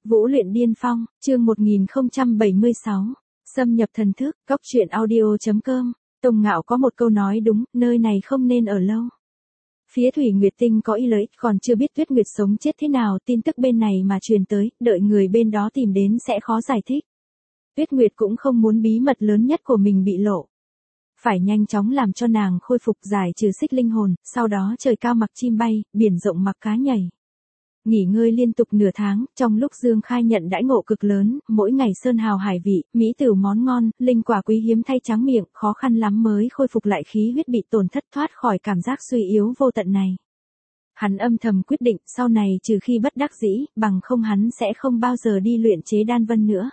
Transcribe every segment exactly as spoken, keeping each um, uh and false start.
Vũ luyện điên phong, chương một nghìn không trăm bảy mươi sáu. Xâm nhập thần thức, góc truyện audio chấm com. Tông Ngạo có một câu nói đúng, nơi này không nên ở lâu. Phía Thủy Nguyệt Tinh có ý lợi, còn chưa biết Tuyết Nguyệt sống chết thế nào, tin tức bên này mà truyền tới, đợi người bên đó tìm đến sẽ khó giải thích. Tuyết Nguyệt cũng không muốn bí mật lớn nhất của mình bị lộ. Phải nhanh chóng làm cho nàng khôi phục, giải trừ xích linh hồn, sau đó trời cao mặc chim bay, biển rộng mặc cá nhảy. Nghỉ ngơi liên tục nửa tháng, trong lúc Dương Khai nhận đãi ngộ cực lớn, mỗi ngày sơn hào hải vị, mỹ tửu món ngon, linh quả quý hiếm thay tráng miệng, khó khăn lắm mới khôi phục lại khí huyết bị tổn thất, thoát khỏi cảm giác suy yếu vô tận này. Hắn âm thầm quyết định, sau này trừ khi bất đắc dĩ, bằng không hắn sẽ không bao giờ đi luyện chế đan vân nữa.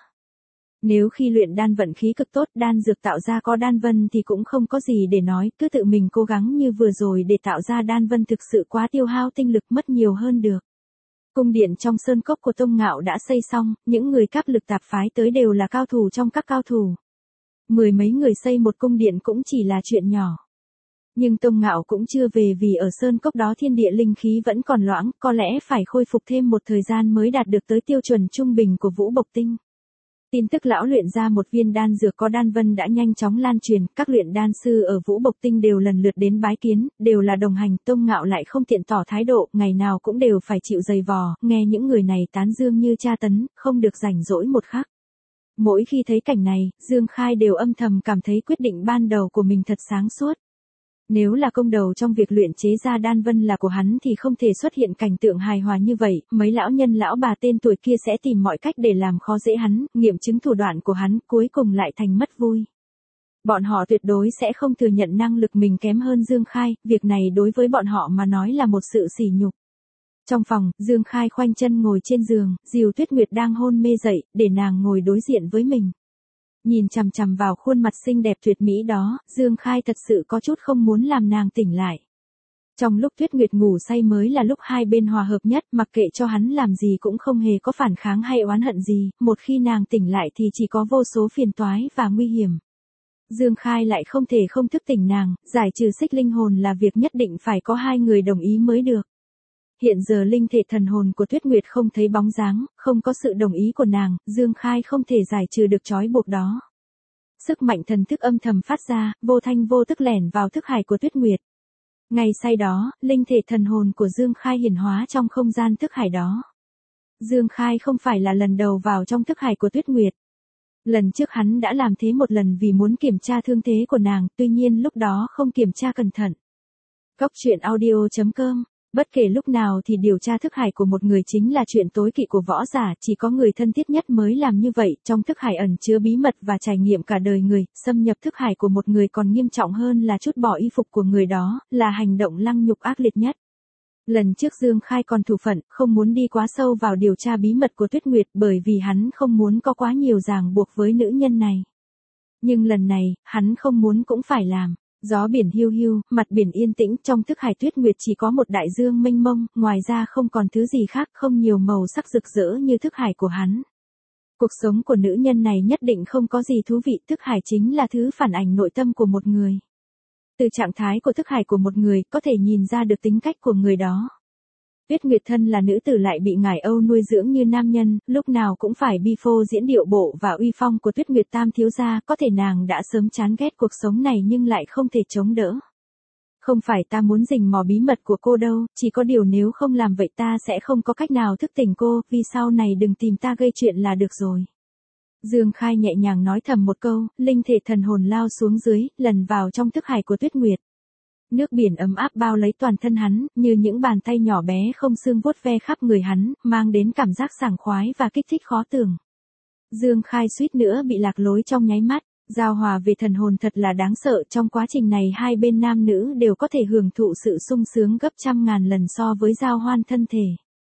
Nếu khi luyện đan vận khí cực tốt, đan dược tạo ra có đan vân thì cũng không có gì để nói, cứ tự mình cố gắng như vừa rồi để tạo ra đan vân thực sự quá tiêu hao tinh lực, mất nhiều hơn được. Cung điện trong sơn cốc của Tông Ngạo đã xây xong, những người cáp lực tạp phái tới đều là cao thủ trong các cao thủ. Mười mấy người xây một cung điện cũng chỉ là chuyện nhỏ. Nhưng Tông Ngạo cũng chưa về vì ở sơn cốc đó thiên địa linh khí vẫn còn loãng, có lẽ phải khôi phục thêm một thời gian mới đạt được tới tiêu chuẩn trung bình của Vũ Bộc Tinh. Tin tức lão luyện ra một viên đan dược có đan vân đã nhanh chóng lan truyền, các luyện đan sư ở Vũ Bộc Tinh đều lần lượt đến bái kiến, đều là đồng hành, Tông Ngạo lại không tiện tỏ thái độ, ngày nào cũng đều phải chịu dày vò, nghe những người này tán dương như tra tấn, không được rảnh rỗi một khắc. Mỗi khi thấy cảnh này, Dương Khai đều âm thầm cảm thấy quyết định ban đầu của mình thật sáng suốt. Nếu là công đầu trong việc luyện chế ra đan vân là của hắn thì không thể xuất hiện cảnh tượng hài hòa như vậy, mấy lão nhân lão bà tên tuổi kia sẽ tìm mọi cách để làm khó dễ hắn, nghiệm chứng thủ đoạn của hắn, cuối cùng lại thành mất vui. Bọn họ tuyệt đối sẽ không thừa nhận năng lực mình kém hơn Dương Khai, việc này đối với bọn họ mà nói là một sự sỉ nhục. Trong phòng, Dương Khai khoanh chân ngồi trên giường, dìu Tuyết Nguyệt đang hôn mê dậy, để nàng ngồi đối diện với mình. Nhìn chằm chằm vào khuôn mặt xinh đẹp tuyệt mỹ đó, Dương Khai thật sự có chút không muốn làm nàng tỉnh lại. Trong lúc Tuyết Nguyệt ngủ say mới là lúc hai bên hòa hợp nhất, mặc kệ cho hắn làm gì cũng không hề có phản kháng hay oán hận gì, một khi nàng tỉnh lại thì chỉ có vô số phiền toái và nguy hiểm. Dương Khai lại không thể không thức tỉnh nàng, giải trừ xích linh hồn là việc nhất định phải có hai người đồng ý mới được. Hiện giờ linh thể thần hồn của Tuyết Nguyệt không thấy bóng dáng, không có sự đồng ý của nàng, Dương Khai không thể giải trừ được trói buộc đó. Sức mạnh thần thức âm thầm phát ra, vô thanh vô tức lẻn vào thức hải của Tuyết Nguyệt. Ngày say đó, linh thể thần hồn của Dương Khai hiển hóa trong không gian thức hải đó. Dương Khai không phải là lần đầu vào trong thức hải của Tuyết Nguyệt. Lần trước hắn đã làm thế một lần vì muốn kiểm tra thương thế của nàng, tuy nhiên lúc đó không kiểm tra cẩn thận. Góc truyện audio chấm com. Bất kể lúc nào thì điều tra thức hải của một người chính là chuyện tối kỵ của võ giả, chỉ có người thân thiết nhất mới làm như vậy, trong thức hải ẩn chứa bí mật và trải nghiệm cả đời người, xâm nhập thức hải của một người còn nghiêm trọng hơn là trút bỏ y phục của người đó, là hành động lăng nhục ác liệt nhất. Lần trước Dương Khai còn thủ phận, không muốn đi quá sâu vào điều tra bí mật của Tuyết Nguyệt bởi vì hắn không muốn có quá nhiều ràng buộc với nữ nhân này. Nhưng lần này, hắn không muốn cũng phải làm. Gió biển hiu hiu, mặt biển yên tĩnh, trong thức hải Tuyết Nguyệt chỉ có một đại dương mênh mông, ngoài ra không còn thứ gì khác, không nhiều màu sắc rực rỡ như thức hải của hắn. Cuộc sống của nữ nhân này nhất định không có gì thú vị, thức hải chính là thứ phản ảnh nội tâm của một người. Từ trạng thái của thức hải của một người, có thể nhìn ra được tính cách của người đó. Tuyết Nguyệt thân là nữ tử lại bị ngải Âu nuôi dưỡng như nam nhân, lúc nào cũng phải bi phô diễn điệu bộ và uy phong của Tuyết Nguyệt tam thiếu gia, có thể nàng đã sớm chán ghét cuộc sống này nhưng lại không thể chống đỡ. Không phải ta muốn rình mò bí mật của cô đâu, chỉ có điều nếu không làm vậy ta sẽ không có cách nào thức tỉnh cô, vì sau này đừng tìm ta gây chuyện là được rồi. Dương Khai nhẹ nhàng nói thầm một câu, linh thể thần hồn lao xuống dưới, lần vào trong thức hải của Tuyết Nguyệt. Nước biển ấm áp bao lấy toàn thân hắn, như những bàn tay nhỏ bé không xương vuốt ve khắp người hắn, mang đến cảm giác sảng khoái và kích thích khó tưởng. Dương Khai suýt nữa bị lạc lối trong nháy mắt, giao hòa về thần hồn thật là đáng sợ, trong quá trình này hai bên nam nữ đều có thể hưởng thụ sự sung sướng gấp trăm ngàn lần so với giao hoan thân thể.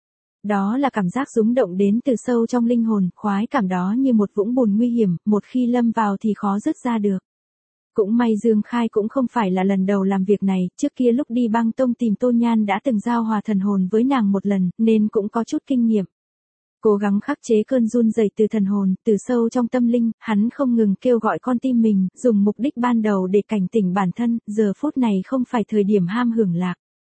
Đó là cảm giác rung động đến từ sâu trong linh hồn, khoái cảm đó như một vũng bùn nguy hiểm, một khi lâm vào thì khó dứt ra được. Cũng may Dương Khai cũng không phải là lần đầu làm việc này, trước kia lúc đi băng tông tìm Tô Nhan đã từng giao hòa thần hồn với nàng một lần, nên cũng có chút kinh nghiệm. Cố gắng khắc chế cơn run rẩy từ thần hồn, từ sâu trong tâm linh, hắn không ngừng kêu gọi con tim mình, dùng mục đích ban đầu để cảnh tỉnh bản thân, giờ phút này không phải thời điểm ham hưởng lạc.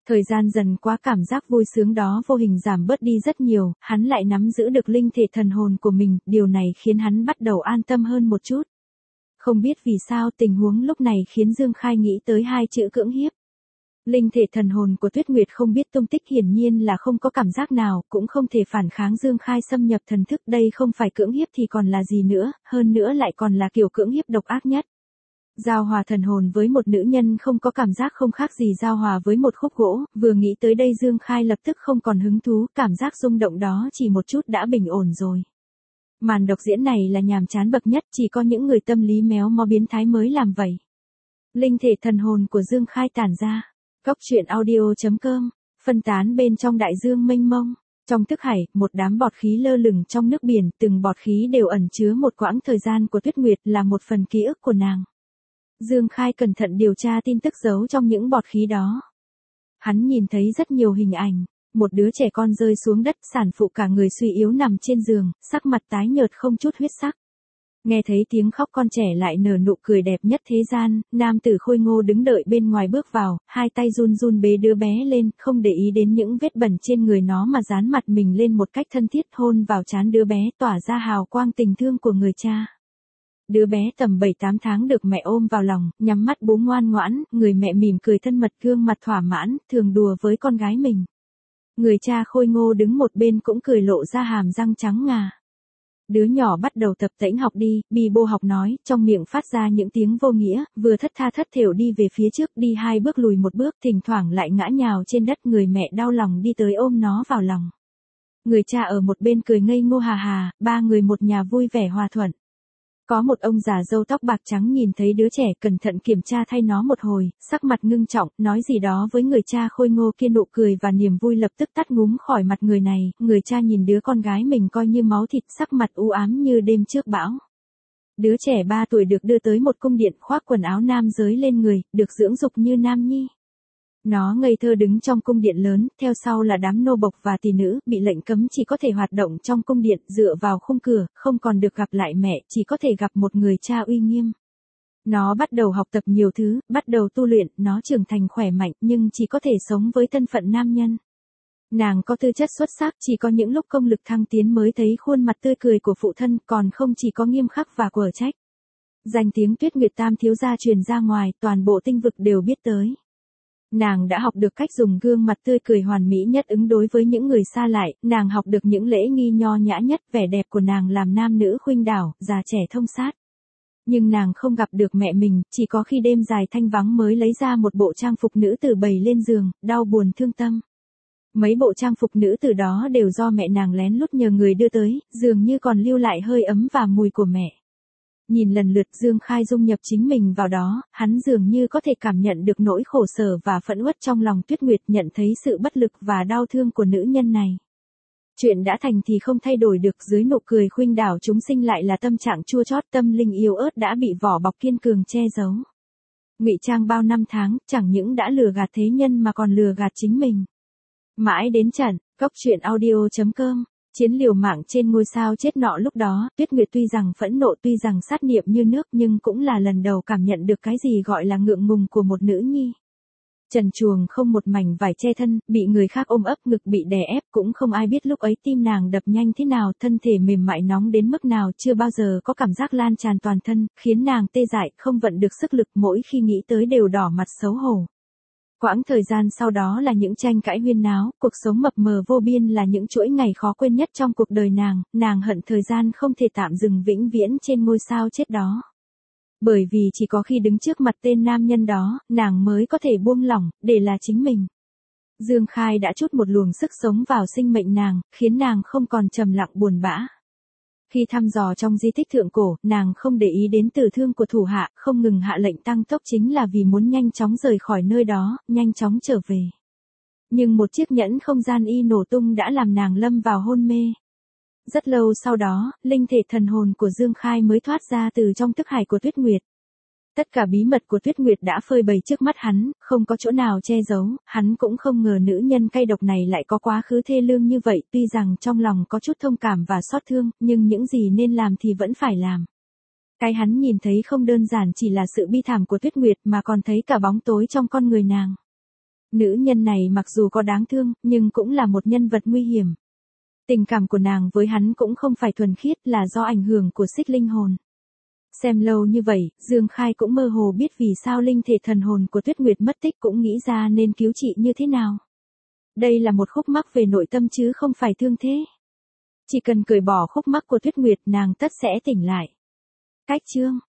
Thời gian dần qua cảm giác vui sướng đó vô hình giảm bớt đi rất nhiều, hắn lại nắm giữ được linh thể thần hồn của mình, điều này khiến hắn bắt đầu an tâm hơn một chút. Không biết vì sao tình huống lúc này khiến Dương Khai nghĩ tới hai chữ cưỡng hiếp. Linh thể thần hồn của Tuyết Nguyệt không biết tung tích, hiển nhiên là không có cảm giác nào, cũng không thể phản kháng Dương Khai xâm nhập thần thức, đây không phải cưỡng hiếp thì còn là gì nữa, hơn nữa lại còn là kiểu cưỡng hiếp độc ác nhất. Giao hòa thần hồn với một nữ nhân không có cảm giác không khác gì giao hòa với một khúc gỗ, vừa nghĩ tới đây Dương Khai lập tức không còn hứng thú, cảm giác rung động đó chỉ một chút đã bình ổn rồi. Màn độc diễn này là nhàm chán bậc nhất, chỉ có những người tâm lý méo mó biến thái mới làm vậy. Linh thể thần hồn của Dương Khai tản ra. Cốc truyện audio chấm com, phân tán bên trong đại dương mênh mông. Trong thức hải, một đám bọt khí lơ lửng trong nước biển, từng bọt khí đều ẩn chứa một quãng thời gian của Tuyết Nguyệt, là một phần ký ức của nàng. Dương Khai cẩn thận điều tra tin tức giấu trong những bọt khí đó. Hắn nhìn thấy rất nhiều hình ảnh, một đứa trẻ con rơi xuống đất, sản phụ cả người suy yếu nằm trên giường, sắc mặt tái nhợt không chút huyết sắc. Nghe thấy tiếng khóc con trẻ lại nở nụ cười đẹp nhất thế gian, nam tử khôi ngô đứng đợi bên ngoài bước vào, hai tay run run bế đứa bé lên, không để ý đến những vết bẩn trên người nó mà dán mặt mình lên một cách thân thiết, hôn vào trán đứa bé, tỏa ra hào quang tình thương của người cha. Đứa bé tầm bảy tám tháng được mẹ ôm vào lòng, nhắm mắt bú ngoan ngoãn, người mẹ mỉm cười thân mật, gương mặt thỏa mãn, thường đùa với con gái mình. Người cha khôi ngô đứng một bên cũng cười lộ ra hàm răng trắng ngà. Đứa nhỏ bắt đầu tập tễnh học đi, bi bô học nói, trong miệng phát ra những tiếng vô nghĩa, vừa thất tha thất thểu đi về phía trước, đi hai bước lùi một bước, thỉnh thoảng lại ngã nhào trên đất, người mẹ đau lòng đi tới ôm nó vào lòng. Người cha ở một bên cười ngây ngô hà hà, ba người một nhà vui vẻ hòa thuận. Có một ông già râu tóc bạc trắng nhìn thấy đứa trẻ, cẩn thận kiểm tra thay nó một hồi, sắc mặt ngưng trọng, nói gì đó với người cha khôi ngô kia, nụ cười và niềm vui lập tức tắt ngúm khỏi mặt người này. Người cha nhìn đứa con gái mình coi như máu thịt, sắc mặt u ám như đêm trước bão. Đứa trẻ ba tuổi được đưa tới một cung điện, khoác quần áo nam giới lên người, được dưỡng dục như nam nhi. Nó ngây thơ đứng trong cung điện lớn, theo sau là đám nô bộc và tỷ nữ, bị lệnh cấm chỉ có thể hoạt động trong cung điện, dựa vào khung cửa, không còn được gặp lại mẹ, chỉ có thể gặp một người cha uy nghiêm. Nó bắt đầu học tập nhiều thứ, bắt đầu tu luyện, nó trưởng thành khỏe mạnh, nhưng chỉ có thể sống với thân phận nam nhân. Nàng có tư chất xuất sắc, chỉ có những lúc công lực thăng tiến mới thấy khuôn mặt tươi cười của phụ thân, còn không chỉ có nghiêm khắc và quở trách. Danh tiếng Tuyết Nguyệt Tam thiếu gia truyền ra ngoài, toàn bộ tinh vực đều biết tới. Nàng đã học được cách dùng gương mặt tươi cười hoàn mỹ nhất ứng đối với những người xa lạ, nàng học được những lễ nghi nho nhã nhất, vẻ đẹp của nàng làm nam nữ khuynh đảo, già trẻ thông sát. Nhưng nàng không gặp được mẹ mình, chỉ có khi đêm dài thanh vắng mới lấy ra một bộ trang phục nữ tử bày lên giường, đau buồn thương tâm. Mấy bộ trang phục nữ tử đó đều do mẹ nàng lén lút nhờ người đưa tới, dường như còn lưu lại hơi ấm và mùi của mẹ. Nhìn lần lượt Dương Khai dung nhập chính mình vào đó, hắn dường như có thể cảm nhận được nỗi khổ sở và phẫn uất trong lòng Tuyết Nguyệt, nhận thấy sự bất lực và đau thương của nữ nhân này. Chuyện đã thành thì không thay đổi được, dưới nụ cười khuynh đảo chúng sinh lại là tâm trạng chua chót, tâm linh yếu ớt đã bị vỏ bọc kiên cường che giấu. Ngụy trang bao năm tháng, chẳng những đã lừa gạt thế nhân mà còn lừa gạt chính mình. Mãi đến trận, cốc truyện audio chấm com. Chiến liều mạng trên ngôi sao chết nọ, lúc đó, Tuyết Nguyệt tuy rằng phẫn nộ, tuy rằng sát niệm như nước, nhưng cũng là lần đầu cảm nhận được cái gì gọi là ngượng ngùng của một nữ nhi. Trần truồng không một mảnh vải che thân, bị người khác ôm ấp, ngực bị đè ép, cũng không ai biết lúc ấy tim nàng đập nhanh thế nào, thân thể mềm mại nóng đến mức nào, chưa bao giờ có cảm giác lan tràn toàn thân, khiến nàng tê dại, không vận được sức lực, mỗi khi nghĩ tới đều đỏ mặt xấu hổ. Quãng thời gian sau đó là những tranh cãi huyên náo, cuộc sống mập mờ vô biên là những chuỗi ngày khó quên nhất trong cuộc đời nàng, nàng hận thời gian không thể tạm dừng vĩnh viễn trên ngôi sao chết đó. Bởi vì chỉ có khi đứng trước mặt tên nam nhân đó, nàng mới có thể buông lỏng, để là chính mình. Dương Khai đã chút một luồng sức sống vào sinh mệnh nàng, khiến nàng không còn trầm lặng buồn bã. Khi thăm dò trong di tích thượng cổ, nàng không để ý đến tử thương của thủ hạ, không ngừng hạ lệnh tăng tốc chính là vì muốn nhanh chóng rời khỏi nơi đó, nhanh chóng trở về. Nhưng một chiếc nhẫn không gian y nổ tung đã làm nàng lâm vào hôn mê. Rất lâu sau đó, linh thể thần hồn của Dương Khai mới thoát ra từ trong thức hải của Tuyết Nguyệt. Tất cả bí mật của Tuyết Nguyệt đã phơi bày trước mắt hắn, không có chỗ nào che giấu, hắn cũng không ngờ nữ nhân cay độc này lại có quá khứ thê lương như vậy, tuy rằng trong lòng có chút thông cảm và xót thương, nhưng những gì nên làm thì vẫn phải làm. Cái hắn nhìn thấy không đơn giản chỉ là sự bi thảm của Tuyết Nguyệt mà còn thấy cả bóng tối trong con người nàng. Nữ nhân này mặc dù có đáng thương, nhưng cũng là một nhân vật nguy hiểm. Tình cảm của nàng với hắn cũng không phải thuần khiết, là do ảnh hưởng của xích linh hồn. Xem lâu như vậy, Dương Khai cũng mơ hồ biết vì sao linh thể thần hồn của Tuyết Nguyệt mất tích, cũng nghĩ ra nên cứu trị như thế nào. Đây là một khúc mắc về nội tâm chứ không phải thương thế. Chỉ cần cởi bỏ khúc mắc của Tuyết Nguyệt, nàng tất sẽ tỉnh lại. Cách chương